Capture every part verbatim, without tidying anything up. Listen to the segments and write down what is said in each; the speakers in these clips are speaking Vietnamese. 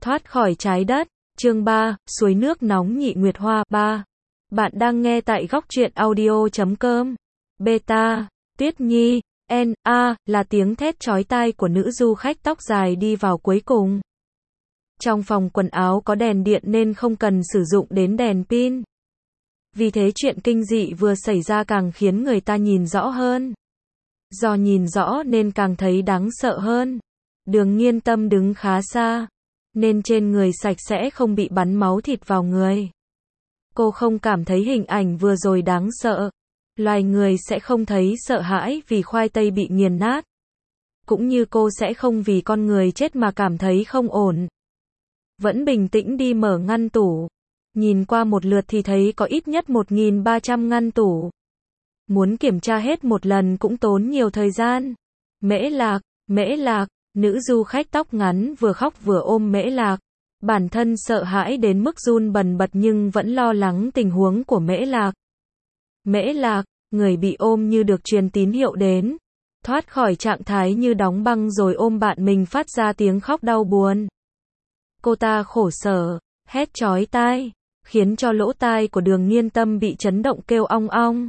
Thoát khỏi trái đất, chương ba, suối nước nóng nhị nguyệt hoa, ba. Bạn đang nghe tại góc truyện audio chấm com. Beta, Tuyết Nhi, N, A, là tiếng thét chói tai của nữ du khách tóc dài đi vào cuối cùng. Trong phòng quần áo có đèn điện nên không cần sử dụng đến đèn pin. Vì thế chuyện kinh dị vừa xảy ra càng khiến người ta nhìn rõ hơn. Do nhìn rõ nên càng thấy đáng sợ hơn. Đường Nghiên Tâm đứng khá xa, nên trên người sạch sẽ không bị bắn máu thịt vào người. Cô không cảm thấy hình ảnh vừa rồi đáng sợ. Loài người sẽ không thấy sợ hãi vì khoai tây bị nghiền nát. Cũng như cô sẽ không vì con người chết mà cảm thấy không ổn. Vẫn bình tĩnh đi mở ngăn tủ. Nhìn qua một lượt thì thấy có ít nhất một nghìn ba trăm ngăn tủ. Muốn kiểm tra hết một lần cũng tốn nhiều thời gian. Mễ Lạc, Mễ Lạc, nữ du khách tóc ngắn vừa khóc vừa ôm Mễ Lạc. Bản thân sợ hãi đến mức run bần bật nhưng vẫn lo lắng tình huống của Mễ Lạc. Mễ Lạc, người bị ôm như được truyền tín hiệu đến. Thoát khỏi trạng thái như đóng băng rồi ôm bạn mình phát ra tiếng khóc đau buồn. Cô ta khổ sở, hét chói tai, khiến cho lỗ tai của Đường Nghiên Tâm bị chấn động kêu ong ong.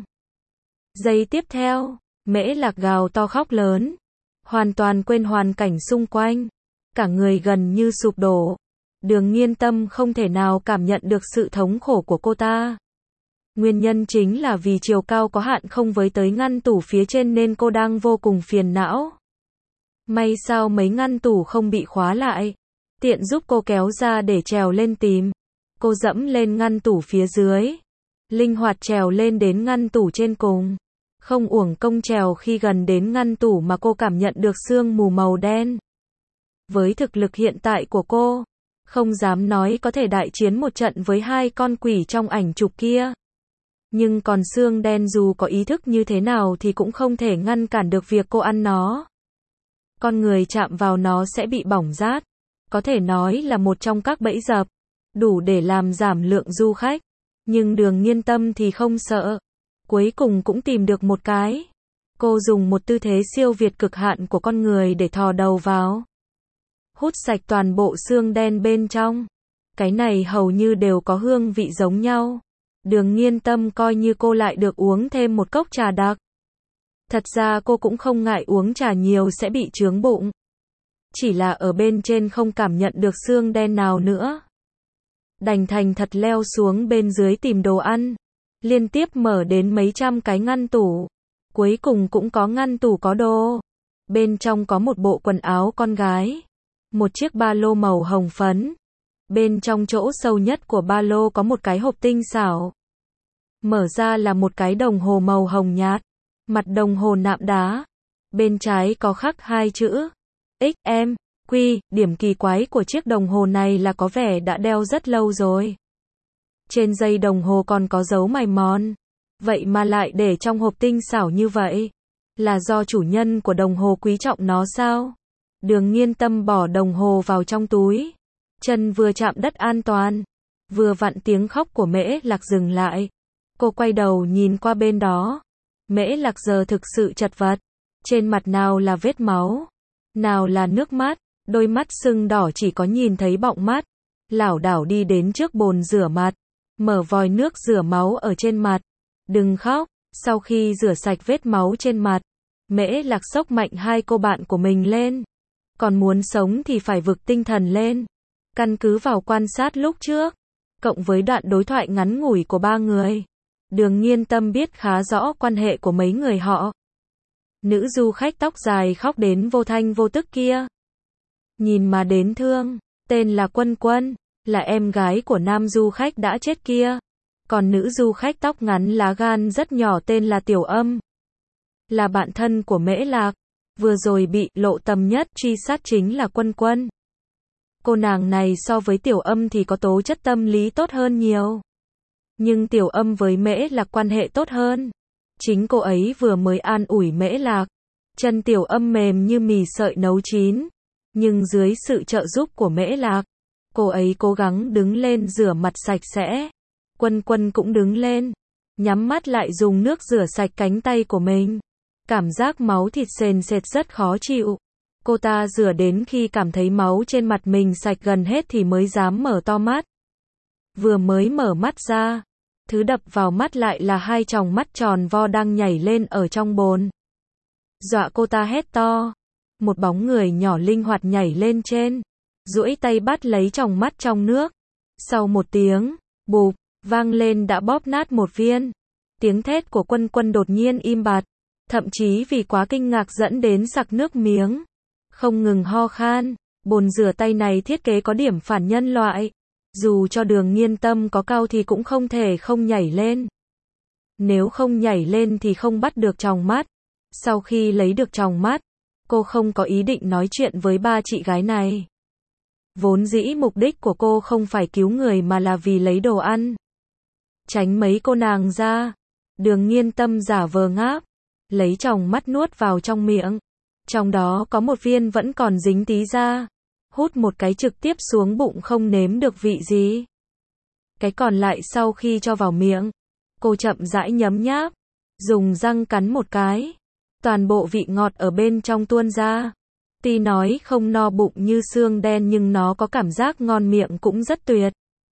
Giây tiếp theo, Mễ Lạc gào to khóc lớn, hoàn toàn quên hoàn cảnh xung quanh, cả người gần như sụp đổ. Đường Nghiên Tâm không thể nào cảm nhận được sự thống khổ của cô ta. Nguyên nhân chính là vì chiều cao có hạn không với tới ngăn tủ phía trên nên cô đang vô cùng phiền não. May sao mấy ngăn tủ không bị khóa lại, tiện giúp cô kéo ra để trèo lên tìm. Cô dẫm lên ngăn tủ phía dưới, linh hoạt trèo lên đến ngăn tủ trên cùng. Không uổng công trèo khi gần đến ngăn tủ mà cô cảm nhận được sương mù màu đen. Với thực lực hiện tại của cô, không dám nói có thể đại chiến một trận với hai con quỷ trong ảnh chụp kia. Nhưng còn xương đen dù có ý thức như thế nào thì cũng không thể ngăn cản được việc cô ăn nó. Con người chạm vào nó sẽ bị bỏng rát. Có thể nói là một trong các bẫy dập, đủ để làm giảm lượng du khách. Nhưng Đường Nghiên Tâm thì không sợ. Cuối cùng cũng tìm được một cái. Cô dùng một tư thế siêu việt cực hạn của con người để thò đầu vào. Hút sạch toàn bộ xương đen bên trong. Cái này hầu như đều có hương vị giống nhau. Đường Nghiên Tâm coi như cô lại được uống thêm một cốc trà đặc. Thật ra cô cũng không ngại uống trà nhiều sẽ bị chướng bụng. Chỉ là ở bên trên không cảm nhận được xương đen nào nữa. Đành thành thật leo xuống bên dưới tìm đồ ăn. Liên tiếp mở đến mấy trăm cái ngăn tủ. Cuối cùng cũng có ngăn tủ có đồ. Bên trong có một bộ quần áo con gái. Một chiếc ba lô màu hồng phấn. Bên trong chỗ sâu nhất của ba lô có một cái hộp tinh xảo. Mở ra là một cái đồng hồ màu hồng nhạt. Mặt đồng hồ nạm đá. Bên trái có khắc hai chữ ích em quy. Điểm kỳ quái của chiếc đồng hồ này là có vẻ đã đeo rất lâu rồi. Trên dây đồng hồ còn có dấu mài mòn. Vậy mà lại để trong hộp tinh xảo như vậy. Là do chủ nhân của đồng hồ quý trọng nó sao? Đường Nghiên Tâm bỏ đồng hồ vào trong túi. Chân vừa chạm đất an toàn. Vừa vặn tiếng khóc của Mễ Lạc dừng lại. Cô quay đầu nhìn qua bên đó. Mễ Lạc giờ thực sự chật vật. Trên mặt nào là vết máu, nào là nước mắt. Đôi mắt sưng đỏ chỉ có nhìn thấy bọng mắt. Lảo đảo đi đến trước bồn rửa mặt. Mở vòi nước rửa máu ở trên mặt. Đừng khóc. Sau khi rửa sạch vết máu trên mặt, Mễ Lạc xốc mạnh hai cô bạn của mình lên. Còn muốn sống thì phải vực tinh thần lên. Căn cứ vào quan sát lúc trước, cộng với đoạn đối thoại ngắn ngủi của ba người, Đường Nghiên Tâm biết khá rõ quan hệ của mấy người họ. Nữ du khách tóc dài khóc đến vô thanh vô tức kia. Nhìn mà đến thương, tên là Quân Quân, là em gái của nam du khách đã chết kia. Còn nữ du khách tóc ngắn lá gan rất nhỏ tên là Tiểu Âm. Là bạn thân của Mễ Lạc. Vừa rồi bị lộ tầm nhất truy sát chính là Quân Quân. Cô nàng này so với Tiểu Âm thì có tố chất tâm lý tốt hơn nhiều. Nhưng Tiểu Âm với Mễ Lạc quan hệ tốt hơn. Chính cô ấy vừa mới an ủi Mễ Lạc. Chân Tiểu Âm mềm như mì sợi nấu chín. Nhưng dưới sự trợ giúp của Mễ Lạc, cô ấy cố gắng đứng lên rửa mặt sạch sẽ. Quân Quân cũng đứng lên, nhắm mắt lại dùng nước rửa sạch cánh tay của mình. Cảm giác máu thịt sền sệt rất khó chịu. Cô ta rửa đến khi cảm thấy máu trên mặt mình sạch gần hết thì mới dám mở to mắt. Vừa mới mở mắt ra, thứ đập vào mắt lại là hai tròng mắt tròn vo đang nhảy lên ở trong bồn. Dọa cô ta hét to. Một bóng người nhỏ linh hoạt nhảy lên trên, duỗi tay bắt lấy tròng mắt trong nước. Sau một tiếng, bụp, vang lên đã bóp nát một viên. Tiếng thét của Quân Quân đột nhiên im bặt, thậm chí vì quá kinh ngạc dẫn đến sặc nước miếng, không ngừng ho khan. Bồn rửa tay này thiết kế có điểm phản nhân loại. Dù cho Đường Nghiên Tâm có cao thì cũng không thể không nhảy lên. Nếu không nhảy lên thì không bắt được tròng mắt. Sau khi lấy được tròng mắt, cô không có ý định nói chuyện với ba chị gái này. Vốn dĩ mục đích của cô không phải cứu người mà là vì lấy đồ ăn. Tránh mấy cô nàng ra. Đường Nghiên Tâm giả vờ ngáp, lấy tròng mắt nuốt vào trong miệng. Trong đó có một viên vẫn còn dính tí ra. Hút một cái trực tiếp xuống bụng không nếm được vị gì. Cái còn lại sau khi cho vào miệng, cô chậm rãi nhấm nháp, dùng răng cắn một cái. Toàn bộ vị ngọt ở bên trong tuôn ra. Tuy nói không no bụng như xương đen nhưng nó có cảm giác ngon miệng cũng rất tuyệt.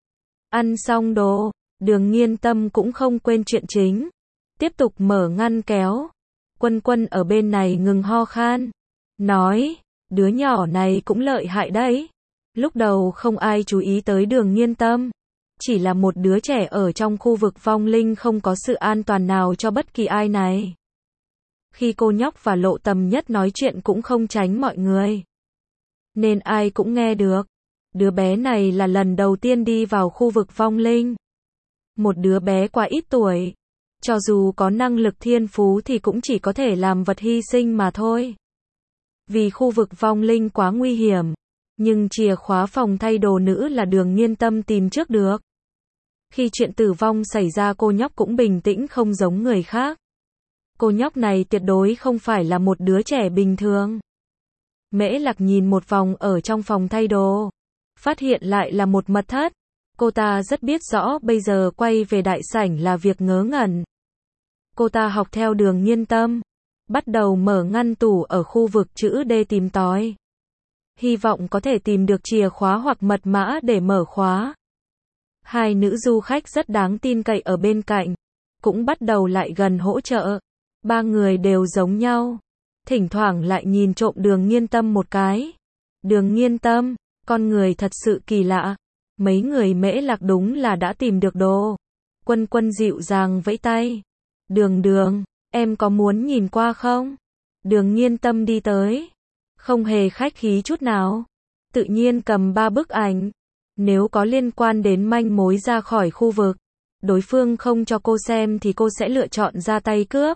Ăn xong đồ, Đường Nghiên Tâm cũng không quên chuyện chính. Tiếp tục mở ngăn kéo. Quân Quân ở bên này ngừng ho khan. Nói, đứa nhỏ này cũng lợi hại đấy. Lúc đầu không ai chú ý tới Đường Nghiên Tâm. Chỉ là một đứa trẻ ở trong khu vực vong linh không có sự an toàn nào cho bất kỳ ai này. Khi cô nhóc và Lộ Tầm Nhất nói chuyện cũng không tránh mọi người, nên ai cũng nghe được. Đứa bé này là lần đầu tiên đi vào khu vực vong linh. Một đứa bé quá ít tuổi, cho dù có năng lực thiên phú thì cũng chỉ có thể làm vật hy sinh mà thôi. Vì khu vực vong linh quá nguy hiểm, nhưng chìa khóa phòng thay đồ nữ là Đường Nghiên Tâm tìm trước được. Khi chuyện tử vong xảy ra cô nhóc cũng bình tĩnh không giống người khác. Cô nhóc này tuyệt đối không phải là một đứa trẻ bình thường. Mễ Lạc nhìn một vòng ở trong phòng thay đồ, phát hiện lại là một mật thất. Cô ta rất biết rõ bây giờ quay về đại sảnh là việc ngớ ngẩn. Cô ta học theo Đường Nghiên Tâm, bắt đầu mở ngăn tủ ở khu vực chữ D tìm tòi. Hy vọng có thể tìm được chìa khóa hoặc mật mã để mở khóa. Hai nữ du khách rất đáng tin cậy ở bên cạnh, cũng bắt đầu lại gần hỗ trợ. Ba người đều giống nhau, thỉnh thoảng lại nhìn trộm Đường Nghiên Tâm một cái. Đường Nghiên Tâm, con người thật sự kỳ lạ. Mấy người Mễ Lạc đúng là đã tìm được đồ. Quân Quân dịu dàng vẫy tay. Đường Đường, em có muốn nhìn qua không? Đường Nghiên Tâm đi tới, không hề khách khí chút nào, tự nhiên cầm ba bức ảnh. Nếu có liên quan đến manh mối ra khỏi khu vực, đối phương không cho cô xem thì cô sẽ lựa chọn ra tay cướp.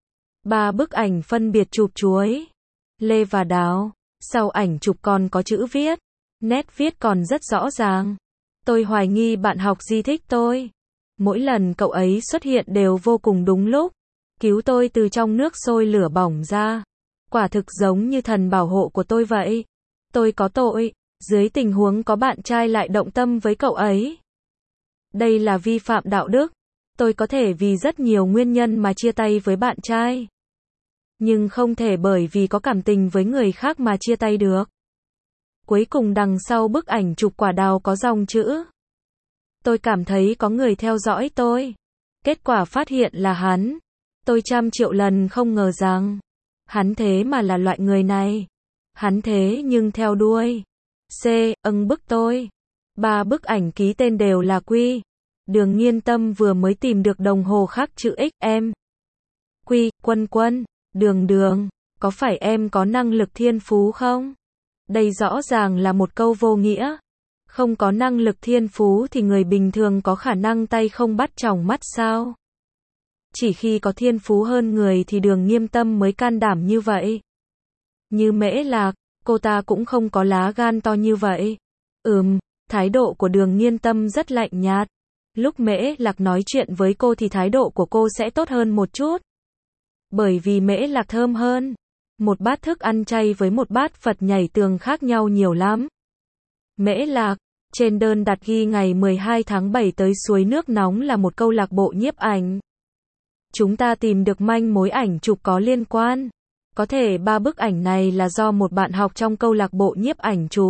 Ba bức ảnh phân biệt chụp chuối, lê và đào. Sau ảnh chụp còn có chữ viết, nét viết còn rất rõ ràng. Tôi hoài nghi bạn học Di thích tôi. Mỗi lần cậu ấy xuất hiện đều vô cùng đúng lúc, cứu tôi từ trong nước sôi lửa bỏng ra. Quả thực giống như thần bảo hộ của tôi vậy. Tôi có tội, dưới tình huống có bạn trai lại động tâm với cậu ấy. Đây là vi phạm đạo đức. Tôi có thể vì rất nhiều nguyên nhân mà chia tay với bạn trai, nhưng không thể bởi vì có cảm tình với người khác mà chia tay được. Cuối cùng đằng sau bức ảnh chụp quả đào có dòng chữ. Tôi cảm thấy có người theo dõi tôi. Kết quả phát hiện là hắn. Tôi trăm triệu lần không ngờ rằng hắn thế mà là loại người này. Hắn thế nhưng theo đuôi. C, âng bức tôi. Ba bức ảnh ký tên đều là Quy. Đường Nghiên Tâm vừa mới tìm được đồng hồ khắc chữ X, em. Quy, Quân Quân, Đường Đường, có phải em có năng lực thiên phú không? Đây rõ ràng là một câu vô nghĩa. Không có năng lực thiên phú thì người bình thường có khả năng tay không bắt tròng mắt sao? Chỉ khi có thiên phú hơn người thì Đường Nghiên Tâm mới can đảm như vậy. Như Mễ Lạc, cô ta cũng không có lá gan to như vậy. Ừm, thái độ của Đường Nghiên Tâm rất lạnh nhạt. Lúc Mễ Lạc nói chuyện với cô thì thái độ của cô sẽ tốt hơn một chút. Bởi vì Mễ Lạc thơm hơn. Một bát thức ăn chay với một bát Phật nhảy tường khác nhau nhiều lắm. Mễ Lạc, trên đơn đặt ghi ngày mười hai tháng bảy tới suối nước nóng là một câu lạc bộ nhiếp ảnh. Chúng ta tìm được manh mối ảnh chụp có liên quan. Có thể ba bức ảnh này là do một bạn học trong câu lạc bộ nhiếp ảnh chụp.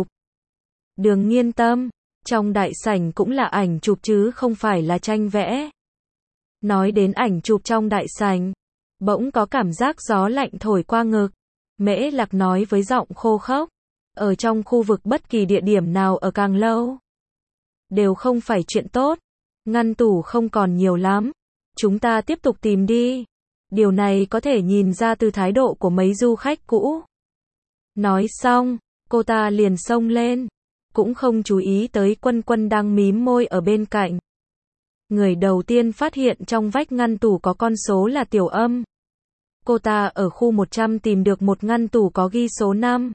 Đường Nghiên Tâm, trong đại sảnh cũng là ảnh chụp chứ không phải là tranh vẽ. Nói đến ảnh chụp trong đại sảnh, bỗng có cảm giác gió lạnh thổi qua ngực. Mễ Lạc nói với giọng khô khốc, ở trong khu vực bất kỳ địa điểm nào ở càng lâu đều không phải chuyện tốt. Ngăn tủ không còn nhiều lắm, chúng ta tiếp tục tìm đi. Điều này có thể nhìn ra từ thái độ của mấy du khách cũ. Nói xong, cô ta liền xông lên, cũng không chú ý tới Quân Quân đang mím môi ở bên cạnh. Người đầu tiên phát hiện trong vách ngăn tủ có con số là Tiểu Âm. Cô ta ở khu một trăm tìm được một ngăn tủ có ghi số năm.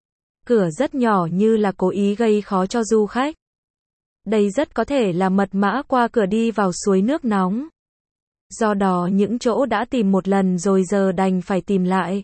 Cửa rất nhỏ như là cố ý gây khó cho du khách. Đây rất có thể là mật mã qua cửa đi vào suối nước nóng. Do đó những chỗ đã tìm một lần rồi giờ đành phải tìm lại.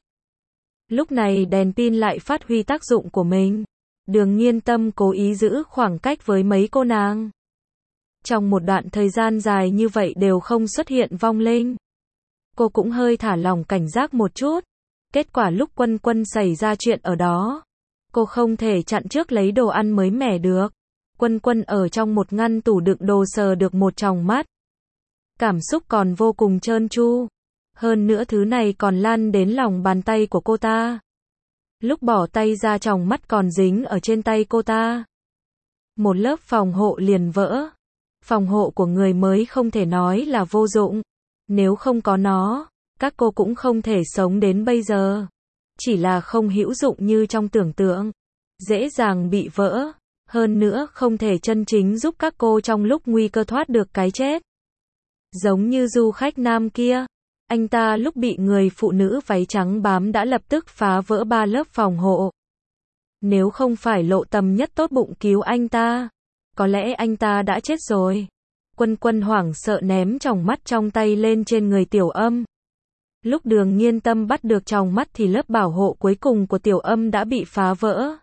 Lúc này đèn pin lại phát huy tác dụng của mình. Đường Nghiên Tâm cố ý giữ khoảng cách với mấy cô nàng. Trong một đoạn thời gian dài như vậy đều không xuất hiện vong linh. Cô cũng hơi thả lỏng cảnh giác một chút. Kết quả lúc Quân Quân xảy ra chuyện ở đó, cô không thể chặn trước lấy đồ ăn mới mẻ được. Quân Quân ở trong một ngăn tủ đựng đồ sờ được một tròng mắt. Cảm xúc còn vô cùng trơn tru. Hơn nữa thứ này còn lan đến lòng bàn tay của cô ta. Lúc bỏ tay ra tròng mắt còn dính ở trên tay cô ta. Một lớp phòng hộ liền vỡ. Phòng hộ của người mới không thể nói là vô dụng. Nếu không có nó, các cô cũng không thể sống đến bây giờ. Chỉ là không hữu dụng như trong tưởng tượng. Dễ dàng bị vỡ. Hơn nữa không thể chân chính giúp các cô trong lúc nguy cơ thoát được cái chết. Giống như du khách nam kia. Anh ta lúc bị người phụ nữ váy trắng bám đã lập tức phá vỡ ba lớp phòng hộ. Nếu không phải Lộ Tầm Nhất tốt bụng cứu anh ta, có lẽ anh ta đã chết rồi. Quân Quân hoảng sợ ném tròng mắt trong tay lên trên người Tiểu Âm. Lúc Đường Nghiên Tâm bắt được tròng mắt thì lớp bảo hộ cuối cùng của Tiểu Âm đã bị phá vỡ.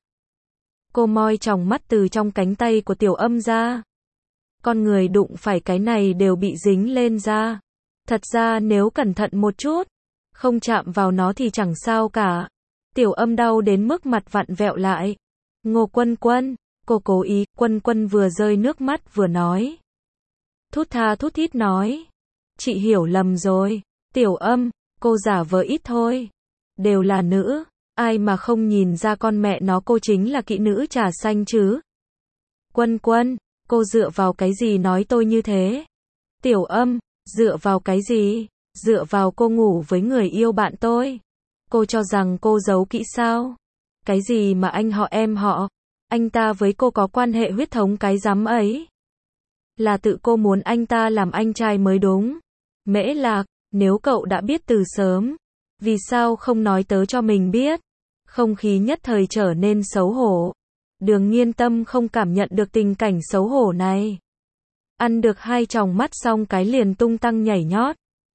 Cô moi tròng mắt từ trong cánh tay của Tiểu Âm ra. Con người đụng phải cái này đều bị dính lên da. Thật ra nếu cẩn thận một chút, không chạm vào nó thì chẳng sao cả. Tiểu Âm đau đến mức mặt vặn vẹo lại. Ngô Quân Quân, cô cố ý. Quân Quân vừa rơi nước mắt vừa nói. Thút tha thút thít nói. Chị hiểu lầm rồi. Tiểu Âm, cô giả vờ ít thôi. Đều là nữ, ai mà không nhìn ra con mẹ nó cô chính là kỹ nữ trà xanh chứ. Quân Quân, cô dựa vào cái gì nói tôi như thế? Tiểu Âm, dựa vào cái gì? Dựa vào cô ngủ với người yêu bạn tôi. Cô cho rằng cô giấu kỹ sao? Cái gì mà anh họ em họ? Anh ta với cô có quan hệ huyết thống cái rắm ấy. Là tự cô muốn anh ta làm anh trai mới đúng. Mễ Lạc, nếu cậu đã biết từ sớm, vì sao không nói tớ cho mình biết? Không khí nhất thời trở nên xấu hổ. Đường Nghiên Tâm không cảm nhận được tình cảnh xấu hổ này. Ăn được hai tròng mắt xong cái liền tung tăng nhảy nhót.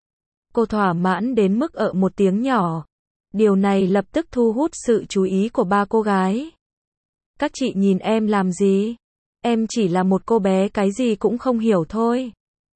Cô thỏa mãn đến mức ợ một tiếng nhỏ. Điều này lập tức thu hút sự chú ý của ba cô gái. Các chị nhìn em làm gì? Em chỉ là một cô bé cái gì cũng không hiểu thôi.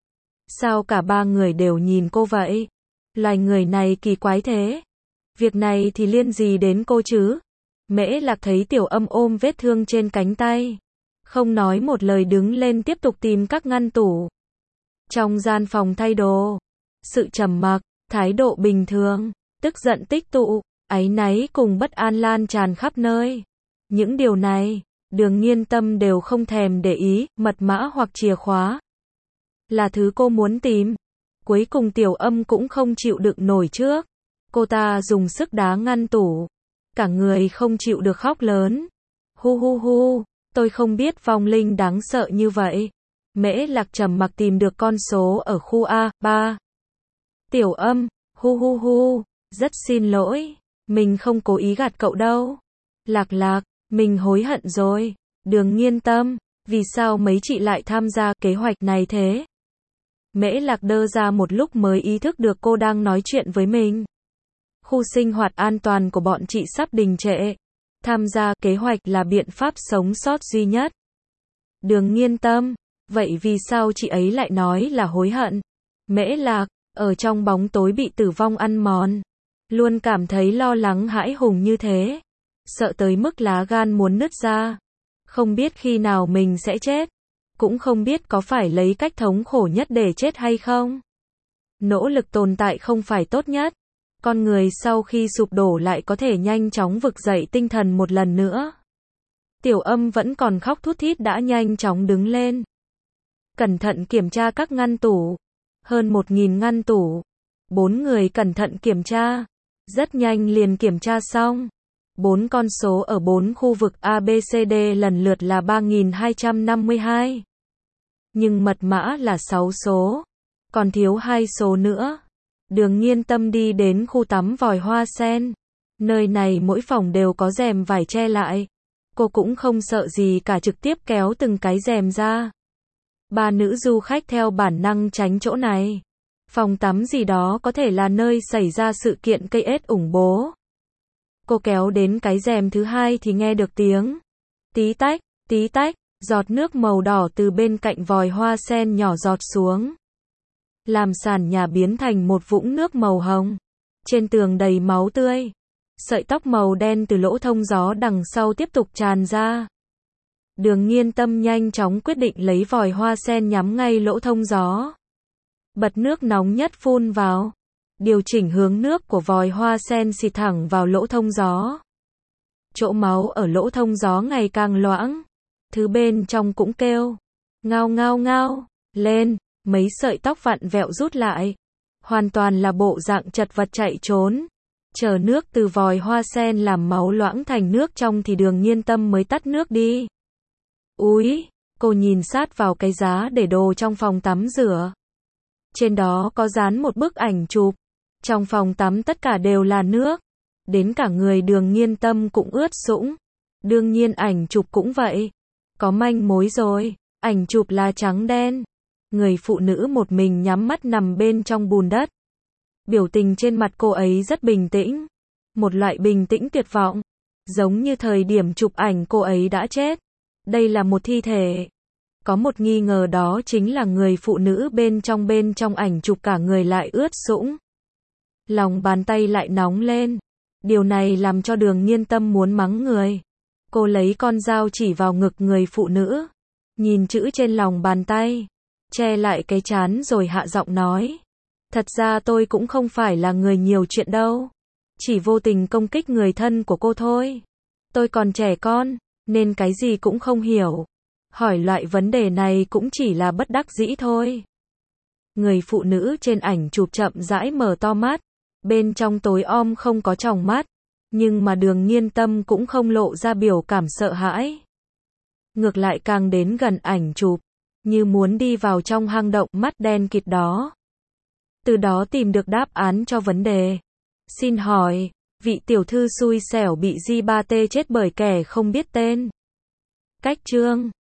Sao cả ba người đều nhìn cô vậy? Loài người này kỳ quái thế. Việc này thì liên gì đến cô chứ? Mễ Lạc thấy Tiểu Âm ôm vết thương trên cánh tay. Không nói một lời đứng lên tiếp tục tìm các ngăn tủ. Trong gian phòng thay đồ, sự trầm mặc, thái độ bình thường, tức giận tích tụ, áy náy cùng bất an lan tràn khắp nơi. Những điều này, Đường Nghiên Tâm đều không thèm để ý, mật mã hoặc chìa khóa là thứ cô muốn tìm. Cuối cùng Tiểu Âm cũng không chịu đựng nổi trước. Cô ta dùng sức đá ngăn tủ. Cả người không chịu được khóc lớn. Hu hu hu, tôi không biết vong linh đáng sợ như vậy. Mễ Lạc trầm mặc tìm được con số ở khu A ba. Tiểu Âm, hu hu hu, rất xin lỗi. Mình không cố ý gạt cậu đâu. Lạc Lạc, mình hối hận rồi. Đường Nghiên Tâm, vì sao mấy chị lại tham gia kế hoạch này thế? Mễ Lạc đơ ra một lúc mới ý thức được cô đang nói chuyện với mình. Khu sinh hoạt an toàn của bọn chị sắp đình trệ. Tham gia kế hoạch là biện pháp sống sót duy nhất. Đường Nghiên Tâm, vậy vì sao chị ấy lại nói là hối hận? Mễ Lạc, ở trong bóng tối bị tử vong ăn mòn. Luôn cảm thấy lo lắng hãi hùng như thế. Sợ tới mức lá gan muốn nứt ra. Không biết khi nào mình sẽ chết. Cũng không biết có phải lấy cách thống khổ nhất để chết hay không. Nỗ lực tồn tại không phải tốt nhất. Con người sau khi sụp đổ lại có thể nhanh chóng vực dậy tinh thần một lần nữa. Tiểu Âm vẫn còn khóc thút thít đã nhanh chóng đứng lên. Cẩn thận kiểm tra các ngăn tủ. Hơn một nghìn ngăn tủ. Bốn người cẩn thận kiểm tra. Rất nhanh liền kiểm tra xong. Bốn con số ở bốn khu vực A B C D lần lượt là ba nghìn hai trăm năm mươi hai. Nhưng mật mã là sáu số. Còn thiếu hai số nữa. Đường Nghiên Tâm đi đến khu tắm vòi hoa sen. Nơi này mỗi phòng đều có rèm vải che lại. Cô cũng không sợ gì cả, trực tiếp kéo từng cái rèm ra. Ba nữ du khách theo bản năng tránh chỗ này. Phòng tắm gì đó có thể là nơi xảy ra sự kiện cây ếch ủng bố. Cô kéo đến cái rèm thứ hai thì nghe được tiếng tí tách, tí tách, giọt nước màu đỏ từ bên cạnh vòi hoa sen nhỏ giọt xuống. Làm sàn nhà biến thành một vũng nước màu hồng. Trên tường đầy máu tươi. Sợi tóc màu đen từ lỗ thông gió đằng sau tiếp tục tràn ra. Đường Nghiên Tâm nhanh chóng quyết định lấy vòi hoa sen nhắm ngay lỗ thông gió. Bật nước nóng nhất phun vào. Điều chỉnh hướng nước của vòi hoa sen xịt thẳng vào lỗ thông gió. Chỗ máu ở lỗ thông gió ngày càng loãng. Thứ bên trong cũng kêu. Ngao ngao ngao. Lên. Mấy sợi tóc vặn vẹo rút lại. Hoàn toàn là bộ dạng chật vật chạy trốn. Chờ nước từ vòi hoa sen làm máu loãng thành nước trong thì Đường Nghiên Tâm mới tắt nước đi. Úi, cô nhìn sát vào cái giá để đồ trong phòng tắm rửa. Trên đó có dán một bức ảnh chụp. Trong phòng tắm tất cả đều là nước. Đến cả người Đường Nghiên Tâm cũng ướt sũng. Đương nhiên ảnh chụp cũng vậy. Có manh mối rồi. Ảnh chụp là trắng đen. Người phụ nữ một mình nhắm mắt nằm bên trong bùn đất. Biểu tình trên mặt cô ấy rất bình tĩnh. Một loại bình tĩnh tuyệt vọng. Giống như thời điểm chụp ảnh cô ấy đã chết. Đây là một thi thể. Có một nghi ngờ, đó chính là người phụ nữ bên trong bên trong ảnh chụp cả người lại ướt sũng. Lòng bàn tay lại nóng lên. Điều này làm cho Đường Nghiên Tâm muốn mắng người. Cô lấy con dao chỉ vào ngực người phụ nữ. Nhìn chữ trên lòng bàn tay. Che lại cái trán rồi hạ giọng nói. Thật ra tôi cũng không phải là người nhiều chuyện đâu. Chỉ vô tình công kích người thân của cô thôi. Tôi còn trẻ con, nên cái gì cũng không hiểu. Hỏi loại vấn đề này cũng chỉ là bất đắc dĩ thôi. Người phụ nữ trên ảnh chụp chậm rãi mở to mắt. Bên trong tối om không có tròng mắt. Nhưng mà Đường Nghiên Tâm cũng không lộ ra biểu cảm sợ hãi. Ngược lại càng đến gần ảnh chụp. Như muốn đi vào trong hang động mắt đen kịt đó. Từ đó tìm được đáp án cho vấn đề. Xin hỏi, vị tiểu thư xui xẻo bị Di ba tê chết bởi kẻ không biết tên. Cách chương